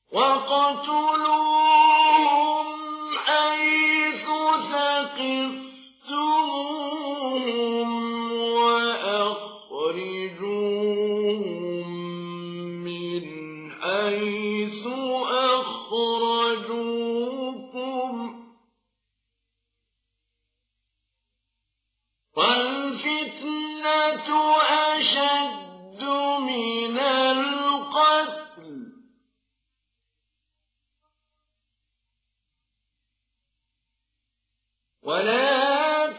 وَاقْتُلُوهُمْ حَيْثُ ثَقِفْتُمُوهُمْ وَأَخْرِجُوهُم مِّنْ حَيْثُ أَخْرَجُوكُمْ ۚ وَالْفِتْنَةُ أَشَدُّ مِنَ الْقَتْلِ ۚ وَلَا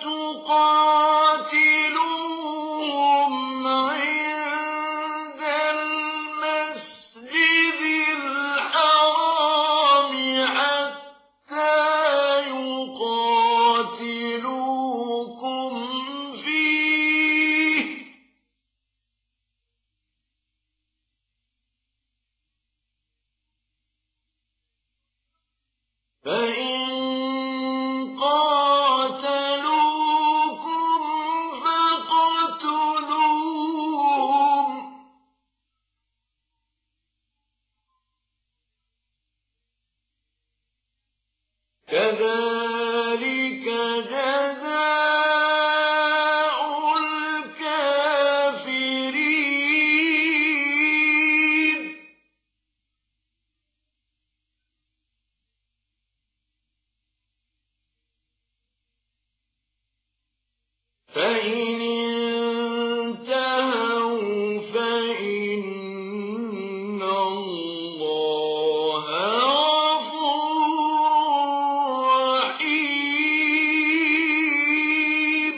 تُقَاتِلُوهُمْ عِندَ الْمَسْجِدِ الْحَرَامِ حَتَّىٰ يُقَاتِلُوكُمْ فِيهِ ۖ فَإِن قَاتَلُوكُمْ فَاقْتُلُوهُمْ ۗ كَذَٰلِكَ جَزَاءُ الْكَافِرِينَ. فَإِنِ انتَهَوْا فَإِنَّ اللَّهَ غَفُورٌ رَّحِيمٌ.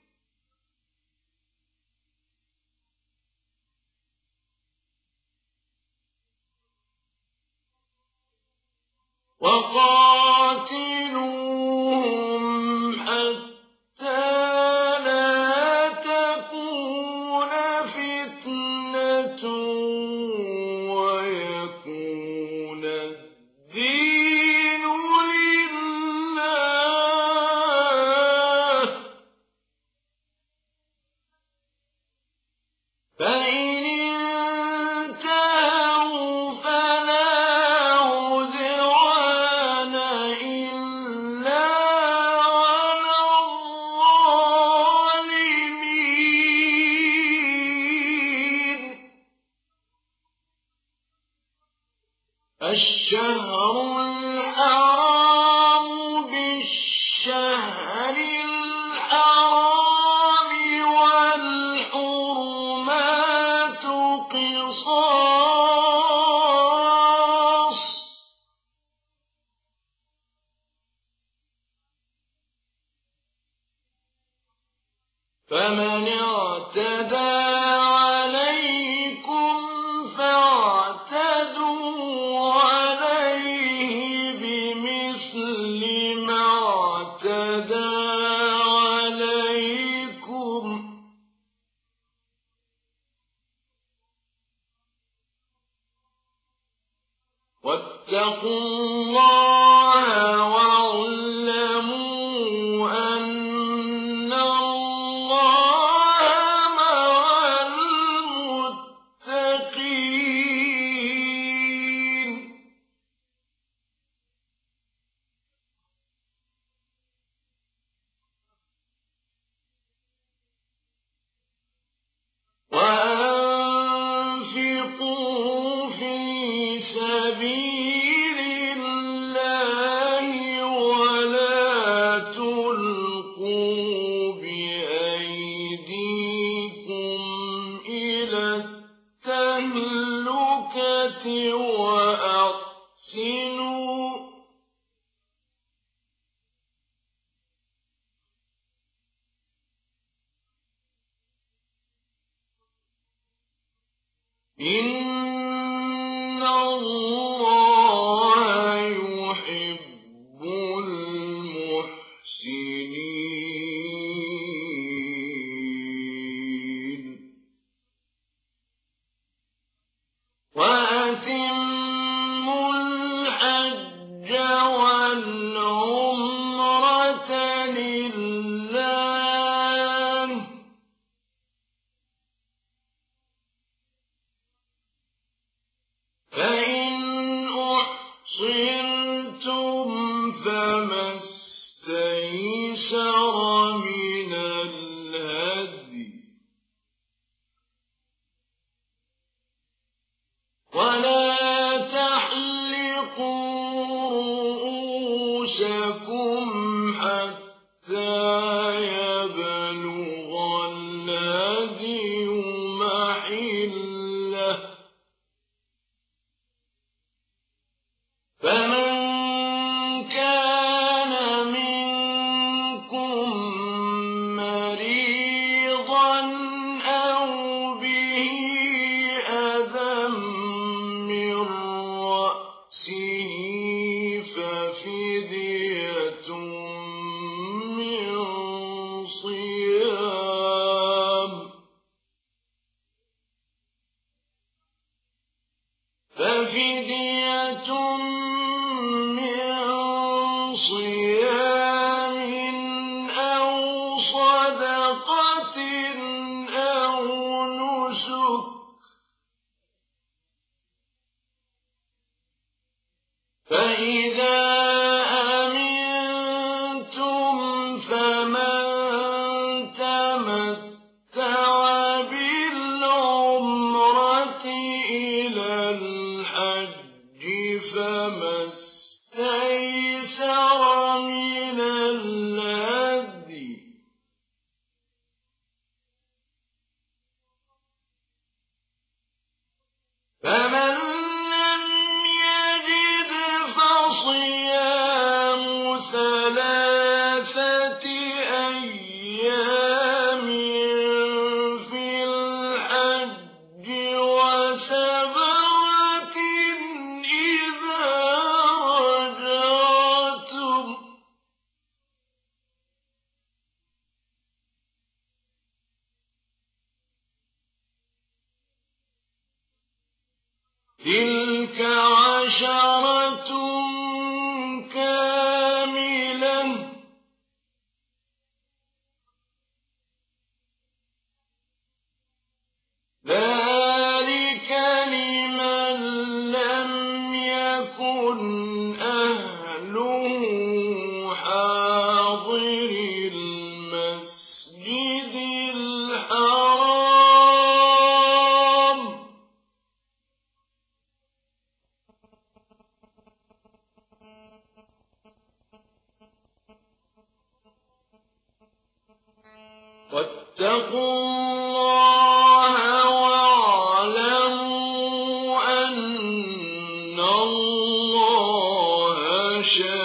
وَقَاتِلُوهُمْ حَتَّىٰ لَا تَكُونَ فِتْنَةٌ وَيَكُونَ الدِّينُ لِلَّهِ ۖ فَإِنِ انتَهَوْا فَلَا عُدْوَانَ إِلَّا عَلَى الظَّالِمِينَ. الشَّهْرُ الْحَرَامُ بِالشَّهْرِ الْحَرَامِ وَالْحُرُمَاتُ قِصَاصٌ ۚ فَمَنِ اعْتَدَىٰ عَلَيْكُمْ فَاعْتَدُوا عَلَيْهِ بِمِثْلِ مَا اعْتَدَىٰ عَلَيْكُمْ ۚ وَاتَّقُوا اللَّهَ وَاعْلَمُوا أَنَّ اللَّهَ مَعَ الْمُتَّقِينَ. وَأَنفِقُوا فِي سَبِيلِ اللَّهِ وَلَا تُلْقُوا بِأَيْدِيكُمْ إِلَى التَّهْلُكَةِ وَأَحْسِنُوا ۗ إِنَّ اللَّهَ يُحِبُّ الْمُحْسِنِينَ. وَأَتِمُّوا الْحَجَّ وَالْعُمْرَةَ لِلَّهِ ۖ فَإِنْ صرتم فما استيسر من الهدي ولا تحلقوا رؤوسكم حتى يبلغ الهدي محله فمن كان منكم مريضا أو به أذى من رأسه ففدية من صيام أو صدقة أو نسك فإذا أمنتم فمن تمتع بالعمرة إلى الحج فما استيسر من الهدي فمن لم يجد فصيام 3 أيام في الحج و7 إذا رجعتم تلك 10 كاملة ذلك لمن لم يكن أهله حاضر المسجد الحرام واتقوا الله واعلموا أن الله شديد